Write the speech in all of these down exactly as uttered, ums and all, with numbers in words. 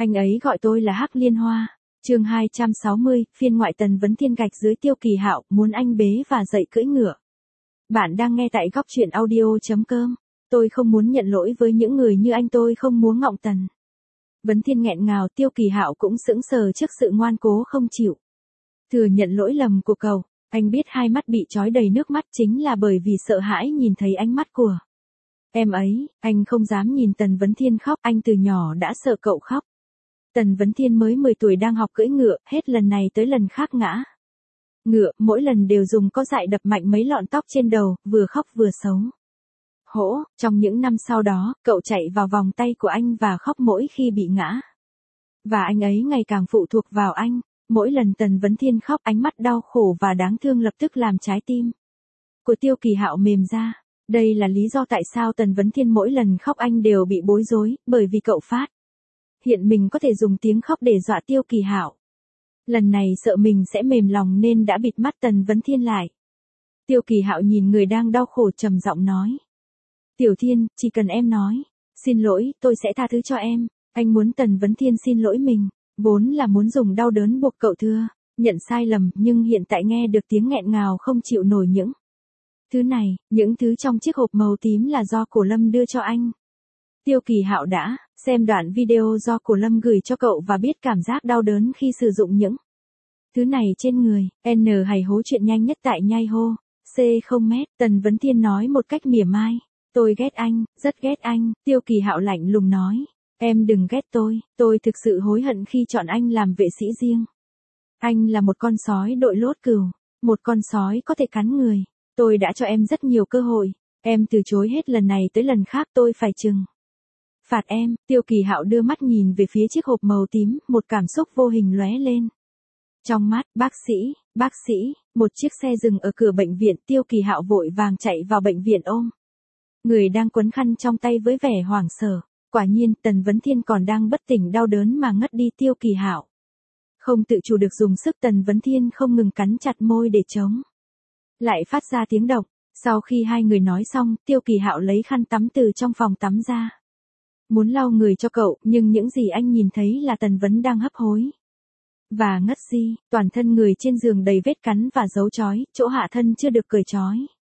Anh ấy gọi tôi là Hắc Liên Hoa. Chương hai trăm sáu mươi, phiên ngoại. Tần Vấn Thiên gạch dưới Tiêu Kỳ Hạo, muốn anh bế và dạy cưỡi ngựa. Bạn đang nghe tại góc truyện audio chấm com. Tôi không muốn nhận lỗi với những người như anh, tôi không muốn ngọng Tần Vấn Thiên nghẹn ngào. Tiêu Kỳ Hạo cũng sững sờ trước sự ngoan cố không chịu thừa nhận lỗi lầm của cậu. Anh biết hai mắt bị trói đầy nước mắt chính là bởi vì sợ hãi nhìn thấy ánh mắt của em ấy. Anh không dám nhìn Tần Vấn Thiên khóc, anh từ nhỏ đã sợ cậu khóc. Tần Vấn Thiên mới mười tuổi đang học cưỡi ngựa, hết lần này tới lần khác ngã ngựa, mỗi lần đều dùng có dại đập mạnh mấy lọn tóc trên đầu, vừa khóc vừa xấu hổ. Trong những năm sau đó, cậu chạy vào vòng tay của anh và khóc mỗi khi bị ngã. Và anh ấy ngày càng phụ thuộc vào anh. Mỗi lần Tần Vấn Thiên khóc, ánh mắt đau khổ và đáng thương lập tức làm trái tim của Tiêu Kỳ Hạo mềm ra. Đây là lý do tại sao Tần Vấn Thiên mỗi lần khóc anh đều bị bối rối, bởi vì cậu phát hiện mình có thể dùng tiếng khóc để dọa Tiêu Kỳ Hạo. Lần này sợ mình sẽ mềm lòng nên đã bịt mắt Tần Vấn Thiên lại. Tiêu Kỳ Hạo nhìn người đang đau khổ trầm giọng nói. Tiểu Thiên, chỉ cần em nói xin lỗi, tôi sẽ tha thứ cho em. Anh muốn Tần Vấn Thiên xin lỗi mình, vốn là muốn dùng đau đớn buộc cậu thừa nhận sai lầm, nhưng hiện tại nghe được tiếng nghẹn ngào không chịu nổi những thứ này, những thứ trong chiếc hộp màu tím là do Cổ Lâm đưa cho anh. Tiêu Kỳ Hạo đã xem đoạn video do Cổ Lâm gửi cho cậu và biết cảm giác đau đớn khi sử dụng những thứ này trên người. N hày hố chuyện nhanh nhất tại nhai hô. C không mét. Tần Vấn Thiên nói một cách mỉa mai. Tôi ghét anh, rất ghét anh. Tiêu Kỳ Hạo lạnh lùng nói. Em đừng ghét tôi, tôi thực sự hối hận khi chọn anh làm vệ sĩ riêng. Anh là một con sói đội lốt cừu, một con sói có thể cắn người. Tôi đã cho em rất nhiều cơ hội, em từ chối hết lần này tới lần khác, tôi phải trừng phạt em. Tiêu Kỳ Hạo đưa mắt nhìn về phía chiếc hộp màu tím, một cảm xúc vô hình lóe lên trong mắt. Bác sĩ, bác sĩ. Một chiếc xe dừng ở cửa bệnh viện. Tiêu Kỳ Hạo vội vàng chạy vào bệnh viện ôm người đang quấn khăn trong tay với vẻ hoảng sợ. Quả nhiên, Tần Vấn Thiên còn đang bất tỉnh đau đớn mà ngất đi. Tiêu Kỳ Hạo không tự chủ được dùng sức. Tần Vấn Thiên không ngừng cắn chặt môi để chống lại phát ra tiếng động. Sau khi hai người nói xong, Tiêu Kỳ Hạo lấy khăn tắm từ trong phòng tắm ra, muốn lau người cho cậu, nhưng những gì anh nhìn thấy là Tần Vấn đang hấp hối và ngất đi, toàn thân người trên giường đầy vết cắn và dấu chói, chỗ hạ thân chưa được cởi chói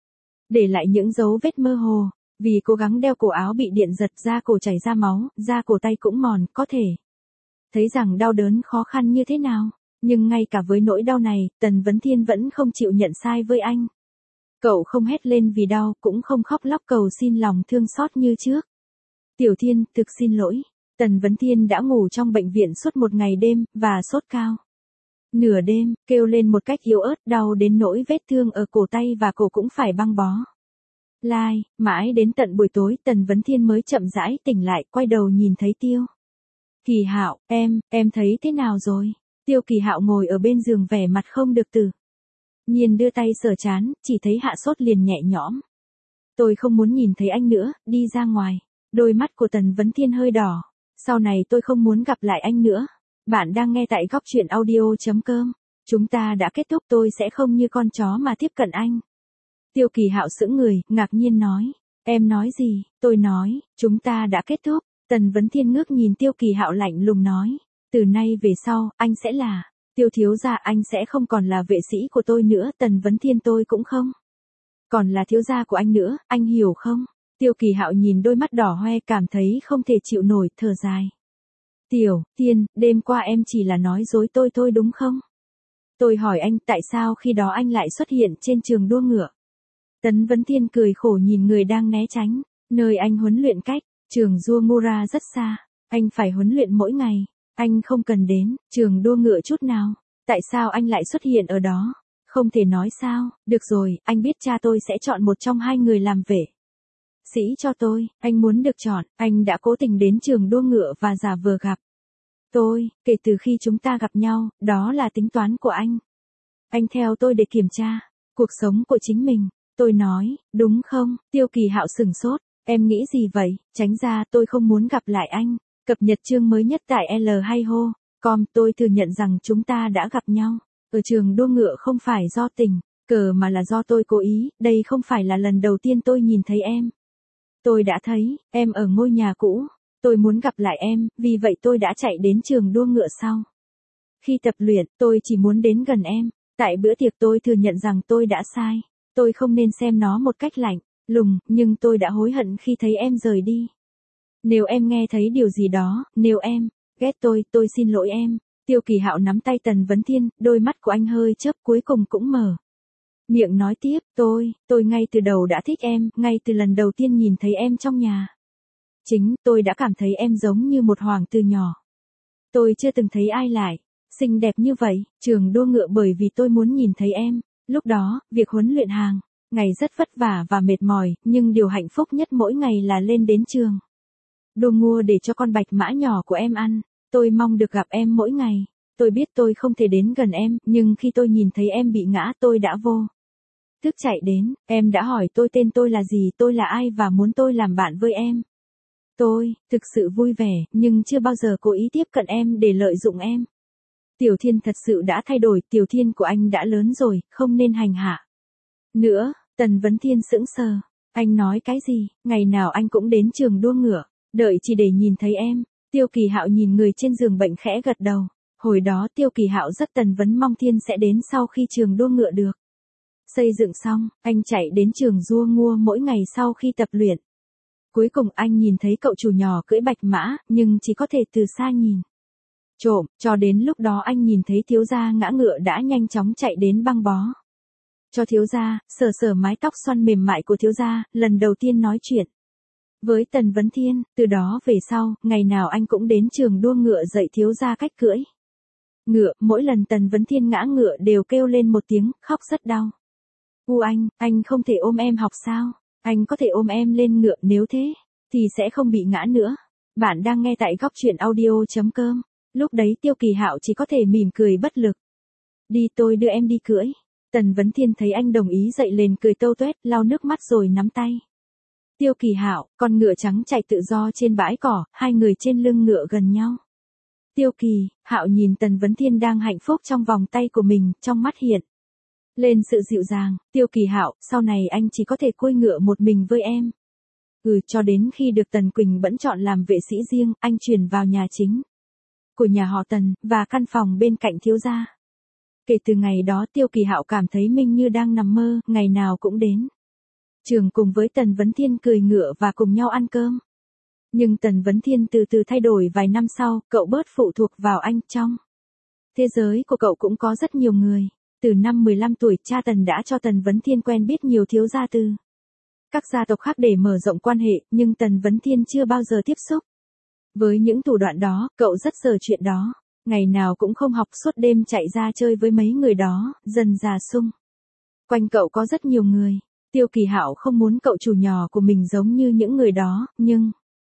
để lại những dấu vết mơ hồ. Vì cố gắng đeo cổ áo bị điện giật, da cổ chảy ra máu, da cổ tay cũng mòn, có thể thấy rằng đau đớn khó khăn như thế nào. Nhưng ngay cả với nỗi đau này, Tần Vấn Thiên vẫn không chịu nhận sai với anh. Cậu không hét lên vì đau, cũng không khóc lóc cầu xin lòng thương xót như trước. Tiểu Thiên, thực xin lỗi. Tần Vấn Thiên đã ngủ trong bệnh viện suốt một ngày đêm, và sốt cao. Nửa đêm, kêu lên một cách yếu ớt, đau đến nỗi vết thương ở cổ tay và cổ cũng phải băng bó. Lai, mãi đến tận buổi tối, Tần Vấn Thiên mới chậm rãi tỉnh lại, quay đầu nhìn thấy Tiêu Kỳ Hạo. Em, em thấy thế nào rồi? Tiêu Kỳ Hạo ngồi ở bên giường vẻ mặt không được tự nhiên đưa tay sờ trán, chỉ thấy hạ sốt liền nhẹ nhõm. Tôi không muốn nhìn thấy anh nữa, đi ra ngoài. Đôi mắt của Tần Vấn Thiên hơi đỏ. Sau này tôi không muốn gặp lại anh nữa. Bạn đang nghe tại góc truyện audio chấm com. Chúng ta đã kết thúc, tôi sẽ không như con chó mà tiếp cận anh. Tiêu Kỳ Hạo sững người, ngạc nhiên nói. Em nói gì? Tôi nói, chúng ta đã kết thúc. Tần Vấn Thiên ngước nhìn Tiêu Kỳ Hạo lạnh lùng nói. Từ nay về sau, anh sẽ là Tiêu thiếu gia, anh sẽ không còn là vệ sĩ của tôi nữa. Tần Vấn Thiên, tôi cũng không còn là thiếu gia của anh nữa, anh hiểu không? Tiêu Kỳ Hạo nhìn đôi mắt đỏ hoe, cảm thấy không thể chịu nổi, thở dài. Tiểu Thiên, đêm qua em chỉ là nói dối tôi thôi đúng không? Tôi hỏi anh, tại sao khi đó anh lại xuất hiện trên trường đua ngựa? Tần Vấn Thiên cười khổ nhìn người đang né tránh. Nơi anh huấn luyện cách trường đua Mura rất xa, anh phải huấn luyện mỗi ngày. Anh không cần đến trường đua ngựa chút nào. Tại sao anh lại xuất hiện ở đó? Không thể nói sao? Được rồi, anh biết cha tôi sẽ chọn một trong hai người làm vệ sĩ cho tôi. Anh muốn được chọn. Anh đã cố tình đến trường đua ngựa và giả vờ gặp tôi. Kể từ khi chúng ta gặp nhau, đó là tính toán của anh. Anh theo tôi để kiểm tra cuộc sống của chính mình. Tôi nói, đúng không? Tiêu Kỳ Hạo sửng sốt. Em nghĩ gì vậy? Tránh ra, tôi không muốn gặp lại anh. Cập nhật chương mới nhất tại L hay hô. Com. Tôi thừa nhận rằng chúng ta đã gặp nhau ở trường đua ngựa không phải do tình cờ mà là do tôi cố ý. Đây không phải là lần đầu tiên tôi nhìn thấy em. Tôi đã thấy em ở ngôi nhà cũ Tôi muốn gặp lại em, vì vậy tôi đã chạy đến trường đua ngựa sau. Khi tập luyện, tôi chỉ muốn đến gần em. Tại bữa tiệc tôi thừa nhận rằng tôi đã sai. Tôi không nên xem nó một cách lạnh lùng, nhưng tôi đã hối hận khi thấy em rời đi. Nếu em nghe thấy điều gì đó, nếu em ghét tôi, tôi xin lỗi em. Tiêu Kỳ Hạo nắm tay Tần Vấn Thiên, đôi mắt của anh hơi chớp cuối cùng cũng mở miệng nói tiếp, tôi, tôi ngay từ đầu đã thích em, ngay từ lần đầu tiên nhìn thấy em trong nhà. Chính, tôi đã cảm thấy em giống như một hoàng tử nhỏ. Tôi chưa từng thấy ai lại xinh đẹp như vậy, trường đua ngựa bởi vì tôi muốn nhìn thấy em. Lúc đó, việc huấn luyện hàng ngày rất vất vả và mệt mỏi, nhưng điều hạnh phúc nhất mỗi ngày là lên đến trường đua ngựa để cho con bạch mã nhỏ của em ăn. Tôi mong được gặp em mỗi ngày. Tôi biết tôi không thể đến gần em, nhưng khi tôi nhìn thấy em bị ngã tôi đã vô thức chạy đến. Em đã hỏi tôi tên tôi là gì, tôi là ai và muốn tôi làm bạn với em. Tôi, thực sự vui vẻ, nhưng chưa bao giờ cố ý tiếp cận em để lợi dụng em. Tiểu Thiên thật sự đã thay đổi, Tiểu Thiên của anh đã lớn rồi, không nên hành hạ nữa. Tần Vấn Thiên sững sờ. Anh nói cái gì? Ngày nào anh cũng đến trường đua ngựa, đợi chỉ để nhìn thấy em. Tiêu Kỳ Hạo nhìn người trên giường bệnh khẽ gật đầu. Hồi đó Tiêu Kỳ Hạo rất Tần Vấn mong Thiên sẽ đến sau khi trường đua ngựa được xây dựng xong, anh chạy đến trường đua ngựa mỗi ngày sau khi tập luyện. Cuối cùng anh nhìn thấy cậu chủ nhỏ cưỡi bạch mã, nhưng chỉ có thể từ xa nhìn trộm, cho đến lúc đó anh nhìn thấy thiếu gia ngã ngựa đã nhanh chóng chạy đến băng bó cho thiếu gia, sờ sờ mái tóc xoăn mềm mại của thiếu gia, lần đầu tiên nói chuyện với Tần Vấn Thiên. Từ đó về sau, ngày nào anh cũng đến trường đua ngựa dạy thiếu gia cách cưỡi ngựa. Mỗi lần Tần Vấn Thiên ngã ngựa đều kêu lên một tiếng, khóc rất đau. U anh, anh không thể ôm em học sao? Anh có thể ôm em lên ngựa, nếu thế thì sẽ không bị ngã nữa. Bạn đang nghe tại góc truyện audio.com. Lúc đấy Tiêu Kỳ Hạo chỉ có thể mỉm cười bất lực. Đi, tôi đưa em đi cưỡi. Tần Vấn Thiên thấy anh đồng ý dậy lên cười tâu tuét, lau nước mắt rồi nắm tay Tiêu Kỳ Hạo. Con ngựa trắng chạy tự do trên bãi cỏ, hai người trên lưng ngựa gần nhau. Tiêu Kỳ Hạo nhìn Tần Vấn Thiên đang hạnh phúc trong vòng tay của mình, trong mắt hiện lên sự dịu dàng. Tiêu Kỳ Hạo, sau này anh chỉ có thể côi ngựa một mình với em. Ừ, cho đến khi được Tần Quỳnh Bẫn chọn làm vệ sĩ riêng, anh chuyển vào nhà chính của nhà họ Tần, và căn phòng bên cạnh thiếu gia. Kể từ ngày đó Tiêu Kỳ Hạo cảm thấy mình như đang nằm mơ, ngày nào cũng đến trường cùng với Tần Vấn Thiên cười ngựa và cùng nhau ăn cơm. Nhưng Tần Vấn Thiên từ từ thay đổi. Vài năm sau, cậu bớt phụ thuộc vào anh. Trong thế giới của cậu cũng có rất nhiều người. Từ năm mười lăm tuổi, cha Tần đã cho Tần Vấn Thiên quen biết nhiều thiếu gia từ các gia tộc khác để mở rộng quan hệ, nhưng Tần Vấn Thiên chưa bao giờ tiếp xúc với những thủ đoạn đó. Cậu rất sợ chuyện đó. Ngày nào cũng không học, suốt đêm chạy ra chơi với mấy người đó. Dần già xung quanh cậu có rất nhiều người. Tiêu Kỳ Hạo không muốn cậu chủ nhỏ của mình giống như những người đó, nhưng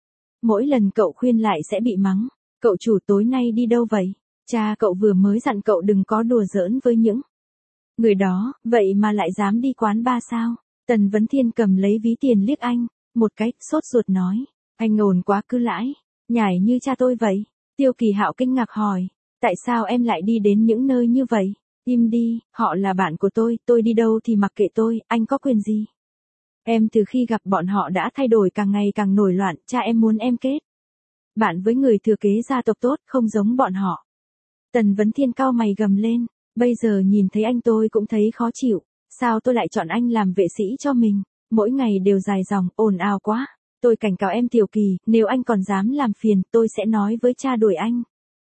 mỗi lần cậu khuyên lại sẽ bị mắng. Cậu chủ, tối nay đi đâu vậy? Cha cậu vừa mới dặn cậu đừng có đùa giỡn với những người đó, vậy mà lại dám đi quán bar sao? Tần Vấn Thiên cầm lấy ví tiền liếc anh một cái, sốt ruột nói, anh ồn quá, cứ lãi nhải như cha tôi vậy. Tiêu Kỳ Hạo kinh ngạc hỏi, tại sao em lại đi đến những nơi như vậy? Im đi, họ là bạn của tôi, tôi đi đâu thì mặc kệ tôi, anh có quyền gì? Em từ khi gặp bọn họ đã thay đổi, càng ngày càng nổi loạn. Cha em muốn em kết bạn với người thừa kế gia tộc tốt, không giống bọn họ. Tần Vấn Thiên cau mày gầm lên, bây giờ nhìn thấy anh tôi cũng thấy khó chịu. Sao tôi lại chọn anh làm vệ sĩ cho mình? Mỗi ngày đều dài dòng, ồn ào quá. Tôi cảnh cáo em Tiểu Kỳ, nếu anh còn dám làm phiền, tôi sẽ nói với cha đuổi anh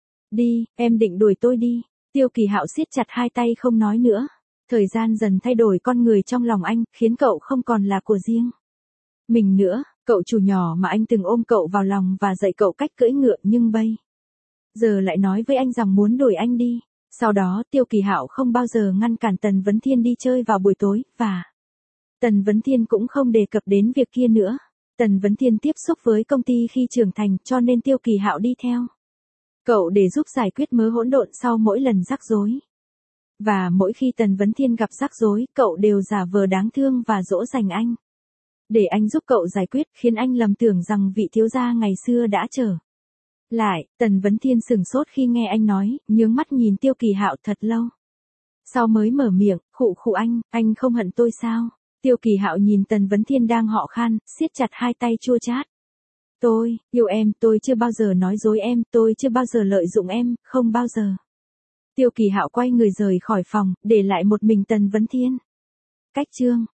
đi. Em định đuổi tôi đi? Tiêu Kỳ Hạo siết chặt hai tay không nói nữa. Thời gian dần thay đổi con người trong lòng anh, khiến cậu không còn là của riêng mình nữa. Cậu chủ nhỏ mà anh từng ôm cậu vào lòng và dạy cậu cách cưỡi ngựa, nhưng bây giờ lại nói với anh rằng muốn đuổi anh đi. Sau đó Tiêu Kỳ Hạo không bao giờ ngăn cản Tần Vấn Thiên đi chơi vào buổi tối, và Tần Vấn Thiên cũng không đề cập đến việc kia nữa. Tần Vấn Thiên tiếp xúc với công ty khi trưởng thành, cho nên Tiêu Kỳ Hạo đi theo cậu để giúp giải quyết mớ hỗn độn sau mỗi lần rắc rối. Và mỗi khi Tần Vấn Thiên gặp rắc rối, cậu đều giả vờ đáng thương và dỗ dành anh để anh giúp cậu giải quyết, khiến anh lầm tưởng rằng vị thiếu gia ngày xưa đã trở lại. Tần Vấn Thiên sửng sốt khi nghe anh nói, nhướng mắt nhìn Tiêu Kỳ Hạo thật lâu sau mới mở miệng, khụ khụ, anh, anh không hận tôi sao? Tiêu Kỳ Hạo nhìn Tần Vấn Thiên đang ho khan, siết chặt hai tay chua chát Tôi, yêu em, tôi chưa bao giờ nói dối em, tôi chưa bao giờ lợi dụng em, không bao giờ. Tiêu Kỳ Hạo quay người rời khỏi phòng, để lại một mình Tần Vấn Thiên. Cách chương